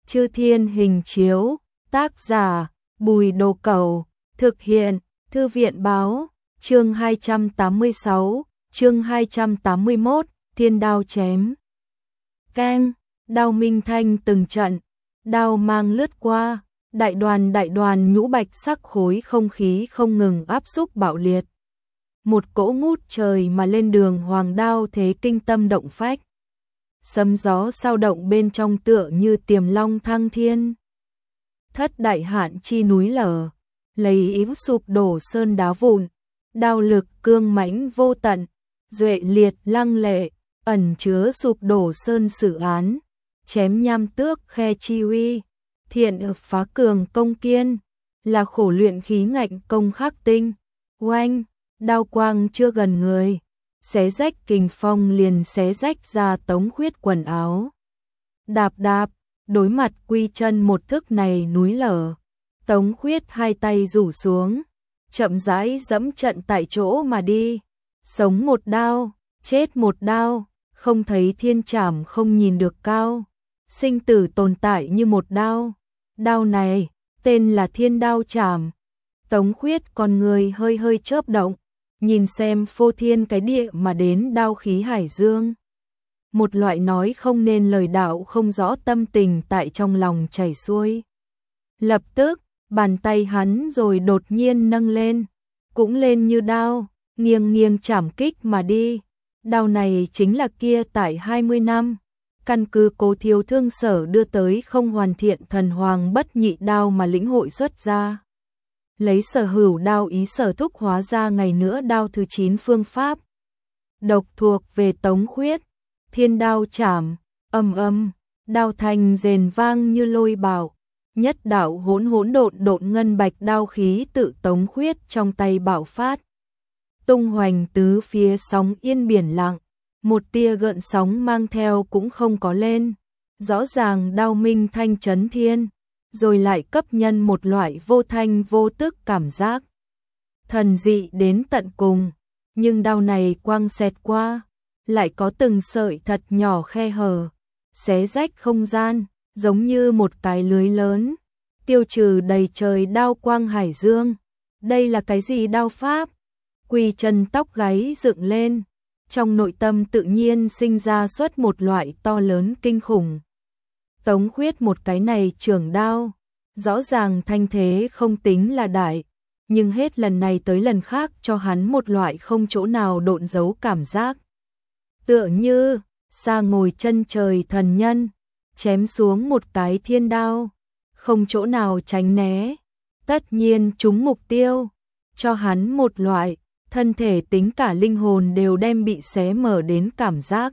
Chư Thiên Hình Chiếu, tác giả Bùi Đồ Cẩu, thực hiện Thư viện Báo, chương 286, chương 281, Thiên Đao Chém. Keng, đao minh thanh từng trận, đao mang lướt qua, đại đoàn nhũ bạch sắc khối không khí không ngừng áp xúc bạo liệt. Một cỗ ngút trời mà lên đường hoàng đao thế kinh tâm động phách. Sấm gió sao động bên trong tựa như tiềm long thăng thiên. Thất đại hạn chi núi lở, lấy yếu sụp đổ sơn đá vụn, đao lực cương mãnh vô tận, duệ liệt lăng lệ, ẩn chứa sụp đổ sơn xử án, chém nham tước khe chi uy, thiện ập phá cường công kiên, là khổ luyện khí ngạnh công khắc tinh. Oanh, đao quang chưa gần người, xé rách kình phong liền xé rách ra Tống Khuyết quần áo. Đạp đạp, đối mặt Quy Chân một thức này núi lở, Tống Khuyết hai tay rủ xuống, chậm rãi dẫm trận tại chỗ mà đi. Sống một đao, chết một đao, không thấy thiên trảm không nhìn được cao. Sinh tử tồn tại như một đao. Đao này, tên là Thiên Đao Trảm. Tống Khuyết con người hơi hơi chớp động, nhìn xem phô thiên cái địa mà đến đao khí hải dương. Một loại nói không nên lời đạo không rõ tâm tình tại trong lòng chảy xuôi. Lập tức, bàn tay hắn rồi đột nhiên nâng lên, cũng lên như đao, nghiêng nghiêng chảm kích mà đi. Đao này chính là kia tại 20 năm, căn cứ Cố Thiếu Thương Sở đưa tới không hoàn thiện thần hoàng bất nhị đao mà lĩnh hội xuất ra. Lấy sở hữu đao ý sở thúc hóa ra ngày nữa đao thứ 9 phương pháp. Độc thuộc về Tống Khuyết, Thiên Đao Trảm, âm âm, đao thành rền vang như lôi bạo, nhất đạo hỗn độn ngân bạch đao khí tự Tống Khuyết trong tay bạo phát. Tung hoành tứ phía sóng yên biển lặng, một tia gợn sóng mang theo cũng không có lên. Rõ ràng đao minh thanh chấn thiên, rồi lại cấp nhân một loại vô thanh vô tức cảm giác. Thần dị đến tận cùng, nhưng đao này quang xẹt qua, lại có từng sợi thật nhỏ khe hở, xé rách không gian, giống như một cái lưới lớn, tiêu trừ đầy trời đao quang hải dương. Đây là cái gì đao pháp? Quy Chân tóc gáy dựng lên, trong nội tâm tự nhiên sinh ra xuất một loại to lớn kinh khủng. Tống Khuyết một cái này trường đao, rõ ràng thanh thế không tính là đại, nhưng hết lần này tới lần khác cho hắn một loại không chỗ nào độn giấu cảm giác. Tựa như, xa ngồi chân trời thần nhân, chém xuống một cái thiên đao, không chỗ nào tránh né, tất nhiên trúng mục tiêu, cho hắn một loại, thân thể tính cả linh hồn đều đem bị xé mở đến cảm giác.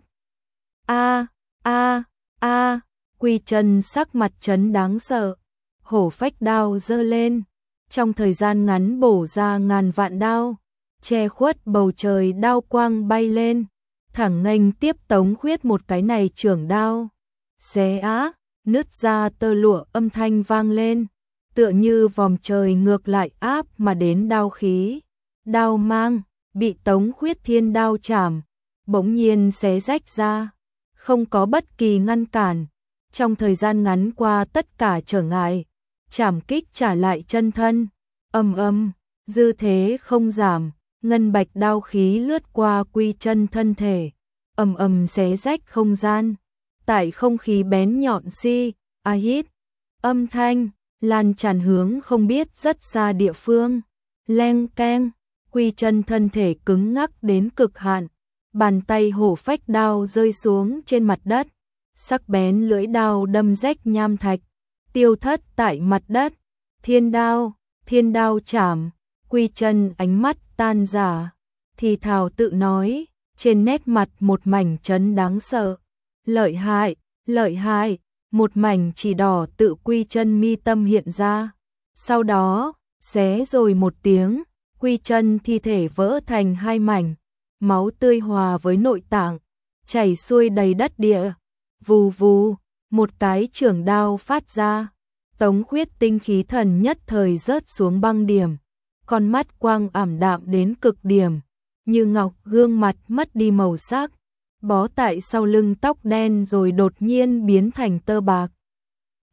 Quy Chân sắc mặt chấn đáng sợ, hổ phách đao giơ lên, trong thời gian ngắn bổ ra ngàn vạn đao, che khuất bầu trời đao quang bay lên, thẳng nghênh tiếp Tống Khuyết một cái này trưởng đao. Xé nứt ra tơ lụa âm thanh vang lên, tựa như vòm trời ngược lại áp mà đến đao khí. Đao mang, bị Tống Khuyết Thiên Đao Trảm, bỗng nhiên xé rách ra, không có bất kỳ ngăn cản. Trong thời gian ngắn qua tất cả trở ngại, trảm kích trả lại chân thân, âm, dư thế không giảm, ngân bạch đao khí lướt qua Quy Chân thân thể, ầm xé rách không gian, tại không khí bén nhọn hít, âm thanh, lan tràn hướng không biết rất xa địa phương, leng keng, Quy Chân thân thể cứng ngắc đến cực hạn, bàn tay hổ phách đao rơi xuống trên mặt đất. Sắc bén lưỡi đao đâm rách nham thạch, tiêu thất tại mặt đất. Thiên đao trảm, Quy Chân ánh mắt tan rã, thì thào tự nói, trên nét mặt một mảnh chấn đáng sợ. Lợi hại, một mảnh chỉ đỏ tự Quy Chân mi tâm hiện ra. Sau đó, xé rồi một tiếng, Quy Chân thi thể vỡ thành hai mảnh, máu tươi hòa với nội tạng, chảy xuôi đầy đất địa. Vù vù, một cái trường đao phát ra, Tống Khuyết tinh khí thần nhất thời rớt xuống băng điểm, con mắt quang ảm đạm đến cực điểm, như ngọc gương mặt mất đi màu sắc, bó tại sau lưng tóc đen rồi đột nhiên biến thành tơ bạc.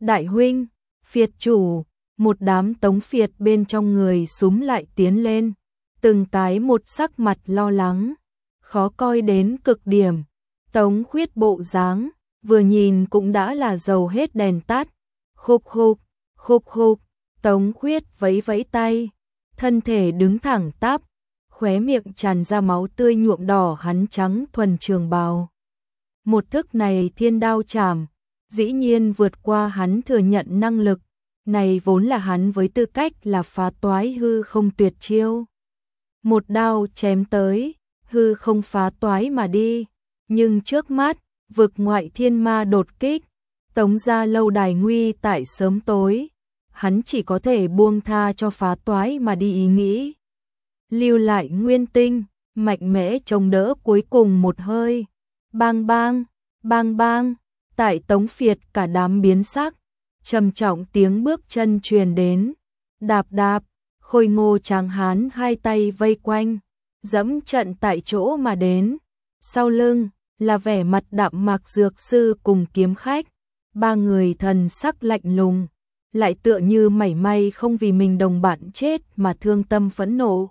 Đại huynh, phiệt chủ, một đám tống phiệt bên trong người súm lại tiến lên, từng cái một sắc mặt lo lắng, khó coi đến cực điểm. Tống Khuyết bộ dáng, vừa nhìn cũng đã là dầu hết đèn tắt. Khục khục, khục khục, Tống Khuyết vẫy vẫy tay, thân thể đứng thẳng tắp, khóe miệng tràn ra máu tươi nhuộm đỏ hắn trắng thuần trường bào. Một thức này thiên đao chảm, dĩ nhiên vượt qua hắn thừa nhận năng lực, này vốn là hắn với tư cách là phá toái hư không tuyệt chiêu. Một đao chém tới, hư không phá toái mà đi, nhưng trước mắt, vực ngoại thiên ma đột kích, Tống gia lâu đài nguy tại sớm tối, hắn chỉ có thể buông tha cho phá toái mà đi ý nghĩ. Lưu lại nguyên tinh, mạnh mẽ chống đỡ cuối cùng một hơi. Bang bang, bang bang, tại Tống phiệt cả đám biến sắc, trầm trọng tiếng bước chân truyền đến. Đạp đạp, Khôi Ngô tráng hán hai tay vây quanh, dẫm trận tại chỗ mà đến. Sau lưng là vẻ mặt đạm mạc dược sư cùng kiếm khách, ba người thần sắc lạnh lùng, lại tựa như mảy may không vì mình đồng bạn chết mà thương tâm phẫn nộ.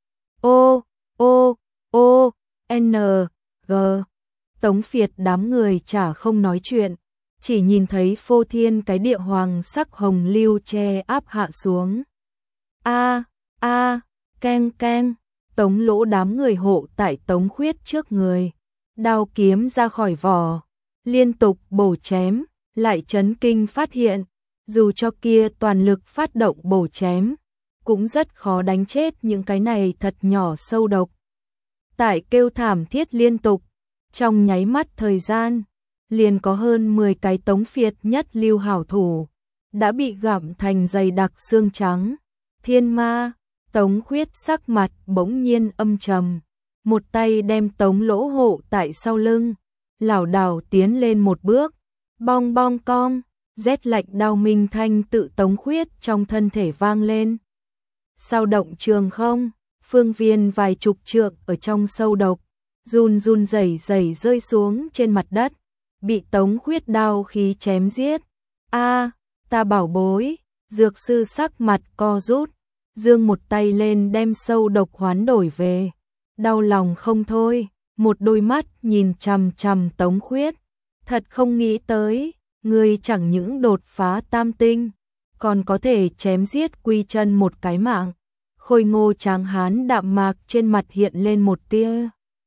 Ô, ô, ô, n, g. Tống phiệt đám người chả không nói chuyện, chỉ nhìn thấy phô thiên cái địa hoàng sắc hồng lưu che áp hạ xuống. A, a, keng keng, Tống Lỗ đám người hộ tại Tống Khuyết trước người, đao kiếm ra khỏi vỏ, liên tục bổ chém, lại chấn kinh phát hiện, dù cho kia toàn lực phát động bổ chém, cũng rất khó đánh chết những cái này thật nhỏ sâu độc. Tại kêu thảm thiết liên tục, trong nháy mắt thời gian, liền có hơn 10 cái Tống phiệt nhất lưu hảo thủ, đã bị gặm thành dày đặc xương trắng. Thiên ma, Tống Khuyết sắc mặt bỗng nhiên âm trầm, một tay đem Tống Lỗ hộ tại sau lưng, lảo đảo tiến lên một bước, bong bong cong, rét lạnh đau minh thanh tự Tống Khuyết trong thân thể vang lên. Sao động trường không, phương viên vài chục trượng ở trong sâu độc, run run rẩy rẩy rơi xuống trên mặt đất, bị Tống Khuyết đao khí chém giết. A, ta bảo bối, dược sư sắc mặt co rút, giương một tay lên đem sâu độc hoán đổi về, đau lòng không thôi, một đôi mắt nhìn chằm chằm Tống Khuyết, thật không nghĩ tới, ngươi chẳng những đột phá tam tinh, còn có thể chém giết Quy Chân một cái mạng. Khôi Ngô tráng hán đạm mạc trên mặt hiện lên một tia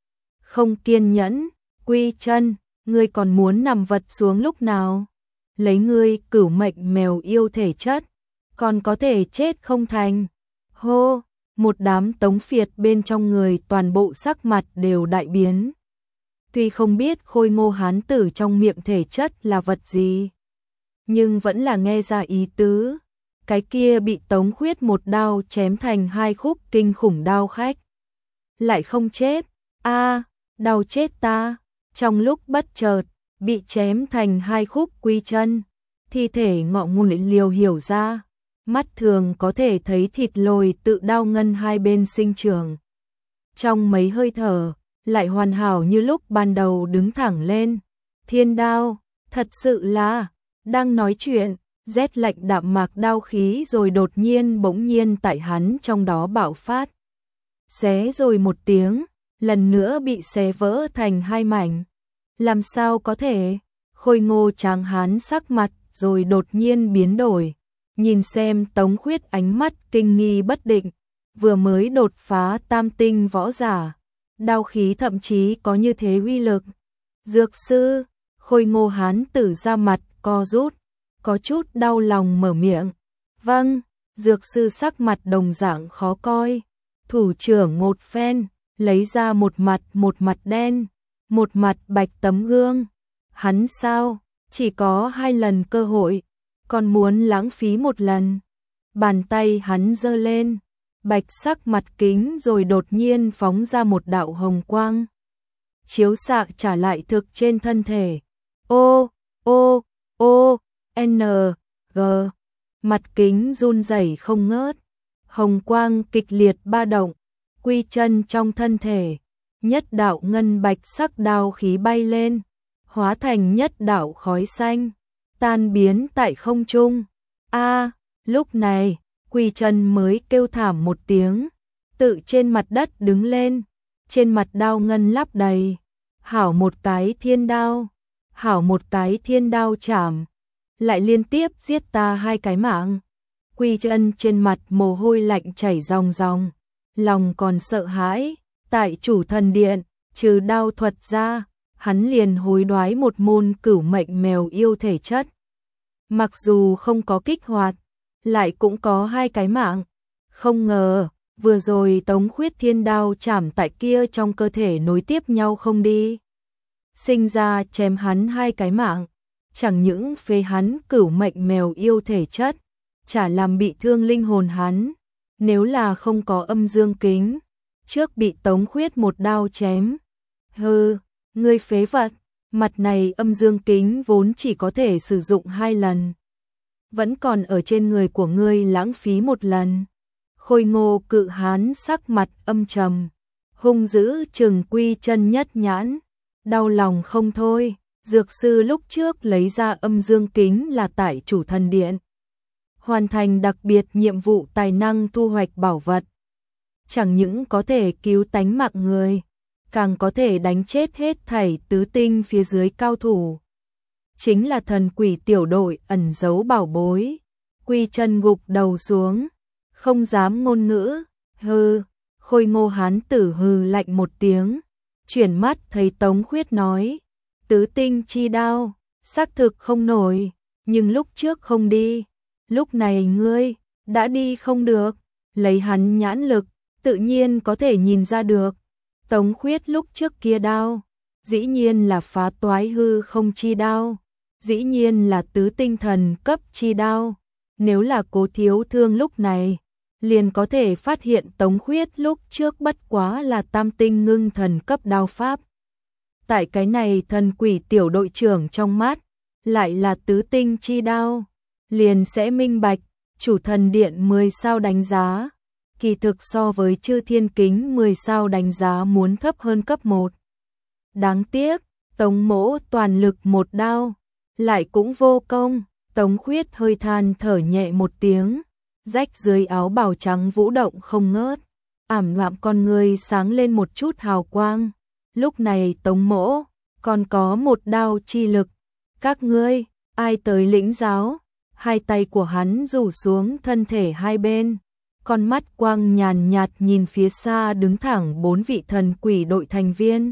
không kiên nhẫn. Quy Chân, ngươi còn muốn nằm vật xuống lúc nào? Lấy ngươi cửu mệnh mèo yêu thể chất, còn có thể chết không thành. Hô, một đám Tống phiệt bên trong người toàn bộ sắc mặt đều đại biến. Tuy không biết Khôi Ngô hán tử trong miệng thể chất là vật gì, nhưng vẫn là nghe ra ý tứ. Cái kia bị Tống Khuyết một đao chém thành hai khúc kinh khủng đao khách, lại không chết. A, đau chết ta. Trong lúc bất chợt, bị chém thành hai khúc Quy Chân, thi thể ngọ nguồn liều hiểu ra, mắt thường có thể thấy thịt lồi tự đao ngân hai bên sinh trưởng. Trong mấy hơi thở, lại hoàn hảo như lúc ban đầu đứng thẳng lên. Thiên đao, thật sự là, đang nói chuyện, rét lạnh đạm mạc đao khí rồi đột nhiên bỗng nhiên tại hắn trong đó bạo phát. Xé rồi một tiếng, lần nữa bị xé vỡ thành hai mảnh. Làm sao có thể? Khôi Ngô tráng hán sắc mặt rồi đột nhiên biến đổi, nhìn xem Tống Khuyết ánh mắt kinh nghi bất định, vừa mới đột phá tam tinh võ giả, đao khí thậm chí có như thế uy lực. Dược sư, Khôi Ngô hán tử ra mặt co rút, có chút đau lòng mở miệng. Vâng, dược sư sắc mặt đồng dạng khó coi, thủ trưởng một phen, lấy ra một mặt đen, một mặt bạch tấm gương. Hắn sao, chỉ có 2 lần cơ hội, còn muốn lãng phí một lần. Bàn tay hắn giơ lên, bạch sắc mặt kính rồi đột nhiên phóng ra một đạo hồng quang, chiếu xạ trả lại thực trên thân thể. Ô, ô, ô, n, g. Mặt kính run rẩy không ngớt, hồng quang kịch liệt ba động, Quy Chân trong thân thể, nhất đạo ngân bạch sắc đao khí bay lên, hóa thành nhất đạo khói xanh, tan biến tại không trung. Lúc này, Quy Chân mới kêu thảm một tiếng, tự trên mặt đất đứng lên, trên mặt đao ngân lắp đầy. Hảo một cái thiên đao, hảo một cái thiên đao chảm, lại liên tiếp giết ta 2 cái mạng. Quy Chân trên mặt mồ hôi lạnh chảy ròng ròng, lòng còn sợ hãi, tại Chủ Thần Điện, trừ đao thuật ra, hắn liền hối đoái một môn cửu mệnh mèo yêu thể chất. Mặc dù không có kích hoạt, lại cũng có 2 cái mạng. Không ngờ, vừa rồi Tống Khuyết thiên đao chảm tại kia trong cơ thể nối tiếp nhau không đi. Sinh ra chém hắn 2 cái mạng, chẳng những phế hắn cửu mệnh mèo yêu thể chất, chả làm bị thương linh hồn hắn. Nếu là không có âm dương kính, trước bị Tống Khuyết một đao chém. Hừ, ngươi phế vật, mặt này âm dương kính vốn chỉ có thể sử dụng 2 lần. Vẫn còn ở trên người của ngươi lãng phí 1 lần. Khôi Ngô cự hán sắc mặt âm trầm, hung dữ trừng Quy Chân nhất nhãn, đau lòng không thôi. Dược sư lúc trước lấy ra âm dương kính là tại Chủ Thần Điện, hoàn thành đặc biệt nhiệm vụ tài năng thu hoạch bảo vật. Chẳng những có thể cứu tánh mạng người, càng có thể đánh chết hết thảy tứ tinh phía dưới cao thủ. Chính là thần quỷ tiểu đội ẩn giấu bảo bối. Quy Chân gục đầu xuống, không dám ngôn ngữ. Hừ, Khôi Ngô hán tử hừ lạnh một tiếng, chuyển mắt thấy Tống Khuyết nói, tứ tinh chi đao, xác thực không nổi, nhưng lúc trước không đi, lúc này ngươi đã đi không được. Lấy hắn nhãn lực, tự nhiên có thể nhìn ra được. Tống Khuyết lúc trước kia đao, dĩ nhiên là phá toái hư không chi đao, dĩ nhiên là tứ tinh thần cấp chi đao. Nếu là Cố Thiếu Thương lúc này, liền có thể phát hiện Tống Khuyết lúc trước bất quá là tam tinh ngưng thần cấp đao pháp. Tại cái này thần quỷ tiểu đội trưởng trong mắt, lại là tứ tinh chi đao, liền sẽ minh bạch, Chủ Thần Điện 10 sao đánh giá, kỳ thực so với Chư Thiên Kính 10 sao đánh giá muốn thấp hơn cấp 1. Đáng tiếc, Tống Mỗ toàn lực một đao, lại cũng vô công. Tống Khuyết hơi than thở nhẹ một tiếng, rách dưới áo bào trắng vũ động không ngớt, ảm đạm con người sáng lên một chút hào quang. Lúc này Tống Mỗ còn có một đao chi lực, các ngươi ai tới lĩnh giáo? 2 tay của hắn rủ xuống thân thể hai bên, con mắt quang nhàn nhạt nhìn phía xa đứng thẳng 4 vị thần quỷ đội thành viên.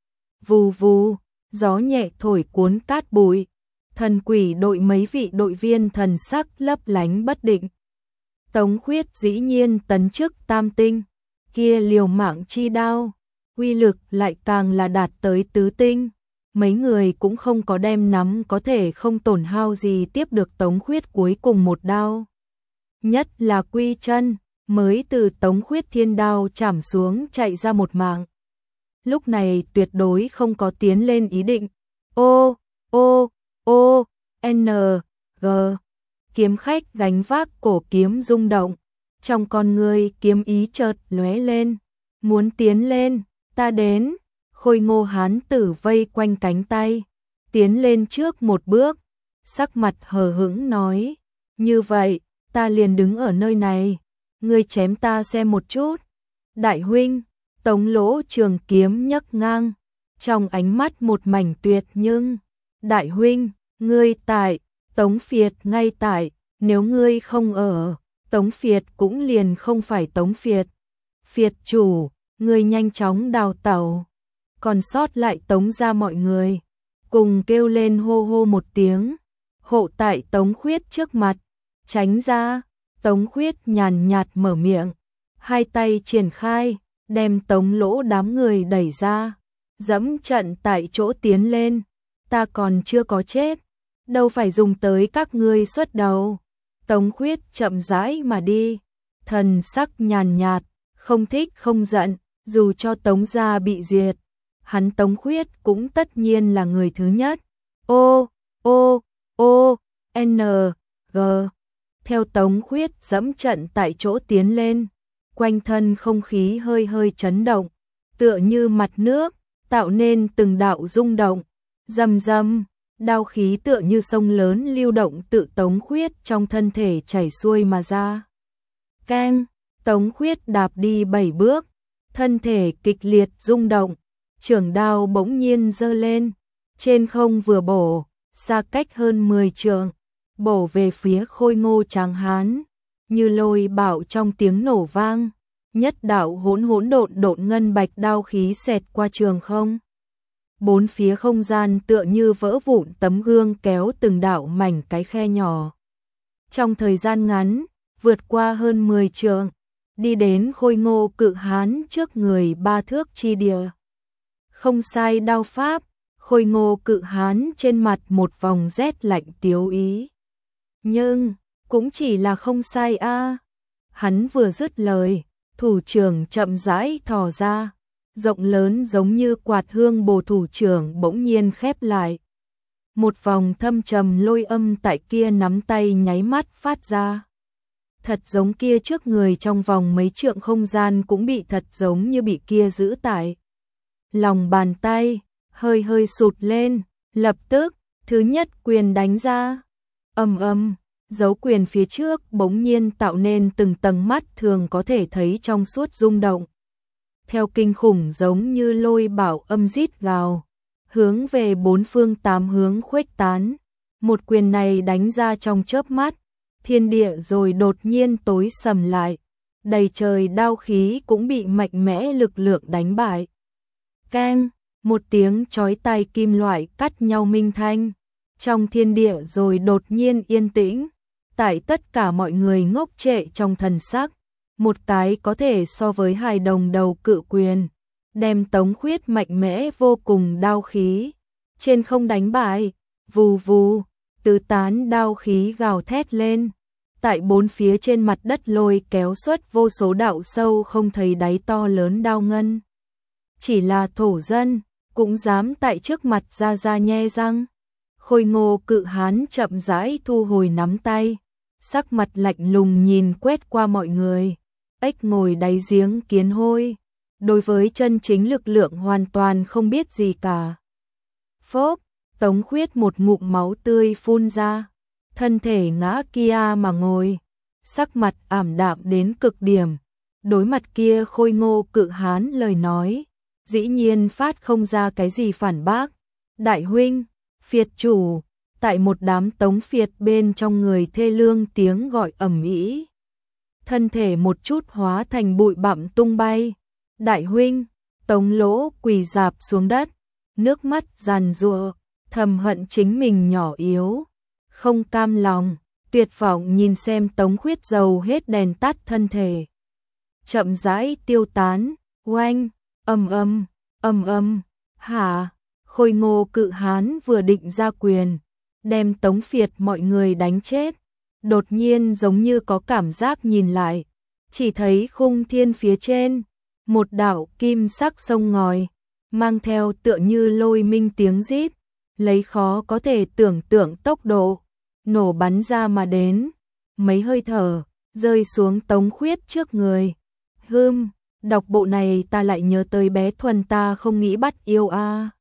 Vù vù, gió nhẹ thổi cuốn cát bụi, thần quỷ đội mấy vị đội viên thần sắc lấp lánh bất định. Tống Khuyết dĩ nhiên tấn chức tam tinh, kia liều mạng chi đao, uy lực lại càng là đạt tới tứ tinh. Mấy người cũng không có đem nắm có thể không tổn hao gì tiếp được Tống Khuyết cuối cùng một đao. Nhất là Quy Chân, mới từ Tống Khuyết thiên đao chảm xuống chạy ra một mạng. Lúc này tuyệt đối không có tiến lên ý định. N, G. Kiếm khách gánh vác cổ kiếm rung động, trong con người kiếm ý chợt lóe lên, muốn tiến lên, ta đến. Khôi Ngô hán tử vây quanh cánh tay, tiến lên trước một bước, sắc mặt hờ hững nói, như vậy, ta liền đứng ở nơi này, ngươi chém ta xem một chút. Đại huynh, Tống Lỗ trường kiếm nhấc ngang, trong ánh mắt một mảnh tuyệt nhưng, đại huynh, ngươi tại, Tống Phiệt ngay tại, nếu ngươi không ở, Tống Phiệt cũng liền không phải Tống Phiệt. Phiệt chủ, ngươi nhanh chóng đào tẩu. Còn sót lại Tống ra mọi người, cùng kêu lên hô hô một tiếng, hộ tại Tống Khuyết trước mặt, tránh ra. Tống Khuyết nhàn nhạt mở miệng, 2 tay triển khai, đem Tống Lỗ đám người đẩy ra, dẫm trận tại chỗ tiến lên. Ta còn chưa có chết, đâu phải dùng tới các ngươi xuất đầu. Tống Khuyết chậm rãi mà đi, thần sắc nhàn nhạt, không thích không giận, dù cho Tống gia bị diệt, hắn Tống Khuyết cũng tất nhiên là người thứ nhất. N, G. Theo Tống Khuyết dẫm trận tại chỗ tiến lên, quanh thân không khí hơi hơi chấn động, tựa như mặt nước, tạo nên từng đạo rung động. Rầm rầm, đao khí tựa như sông lớn lưu động tự Tống Khuyết trong thân thể chảy xuôi mà ra. Keng, Tống Khuyết đạp đi 7 bước, thân thể kịch liệt rung động, chưởng đao bỗng nhiên giơ lên, trên không vừa bổ, xa cách hơn 10 trượng, bổ về phía Khôi Ngô Tráng Hán, như lôi bạo trong tiếng nổ vang, nhất đạo hỗn hỗn độn độn ngân bạch đao khí xẹt qua trường không. Bốn phía không gian tựa như vỡ vụn tấm gương kéo từng đạo mảnh cái khe nhỏ. Trong thời gian ngắn, vượt qua hơn 10 trượng, đi đến Khôi Ngô Cự Hán trước người 3 thước chi địa. Không sai đao pháp, Khôi Ngô Cự Hán trên mặt một vòng rét lạnh tiếu ý. Nhưng, cũng chỉ là không sai a. Hắn vừa dứt lời, thủ trưởng chậm rãi thò ra, rộng lớn giống như quạt hương bồ thủ trưởng bỗng nhiên khép lại. Một vòng thâm trầm lôi âm tại kia nắm tay nháy mắt phát ra. Thật giống kia trước người trong vòng mấy trượng không gian cũng bị thật giống như bị kia giữ tại. Lòng bàn tay, hơi hơi sụt lên, lập tức, thứ nhất quyền đánh ra. Dấu quyền phía trước bỗng nhiên tạo nên từng tầng mắt thường có thể thấy trong suốt rung động. Theo kinh khủng giống như lôi bảo âm rít gào, hướng về bốn phương tám hướng khuếch tán. Một quyền này đánh ra trong chớp mắt, thiên địa rồi đột nhiên tối sầm lại, đầy trời đao khí cũng bị mạnh mẽ lực lượng đánh bại. Keng, một tiếng chói tai kim loại cắt nhau minh thanh, trong thiên địa rồi đột nhiên yên tĩnh, tại tất cả mọi người ngốc trệ trong thần sắc, một cái có thể so với hài đồng đầu cự quyền, đem Tống Khuyết mạnh mẽ vô cùng đao khí, trên không đánh bại, vù vù, tứ tán đao khí gào thét lên, tại bốn phía trên mặt đất lôi kéo xuất vô số đạo sâu không thấy đáy to lớn đao ngân. Chỉ là thổ dân, cũng dám tại trước mặt ra nhe răng. Khôi Ngô Cự Hán chậm rãi thu hồi nắm tay, sắc mặt lạnh lùng nhìn quét qua mọi người, ếch ngồi đáy giếng kiến hôi, đối với chân chính lực lượng hoàn toàn không biết gì cả. Phốc, Tống Khuyết một ngụm máu tươi phun ra, thân thể ngã kia mà ngồi, sắc mặt ảm đạm đến cực điểm, đối mặt kia Khôi Ngô Cự Hán lời nói, dĩ nhiên phát không ra cái gì phản bác. Đại huynh, phiệt chủ, tại một đám Tống phiệt bên trong người thê lương tiếng gọi ầm ĩ, thân thể một chút hóa thành bụi bặm tung bay. Đại huynh, Tống Lỗ quỳ rạp xuống đất, nước mắt giàn giụa, thầm hận chính mình nhỏ yếu, không cam lòng, tuyệt vọng nhìn xem Tống Khuyết dầu hết đèn tắt thân thể, chậm rãi tiêu tán. Oanh, hả? Khôi Ngô Cự Hán vừa định ra quyền, đem Tống phiệt mọi người đánh chết, đột nhiên giống như có cảm giác nhìn lại, chỉ thấy khung thiên phía trên, một đạo kim sắc sông ngòi, mang theo tựa như lôi minh tiếng rít, lấy khó có thể tưởng tượng tốc độ, nổ bắn ra mà đến, mấy hơi thở, rơi xuống Tống Khuyết trước người. Đọc bộ này ta lại nhớ tới bé Thuần ta không nghĩ bắt yêu a.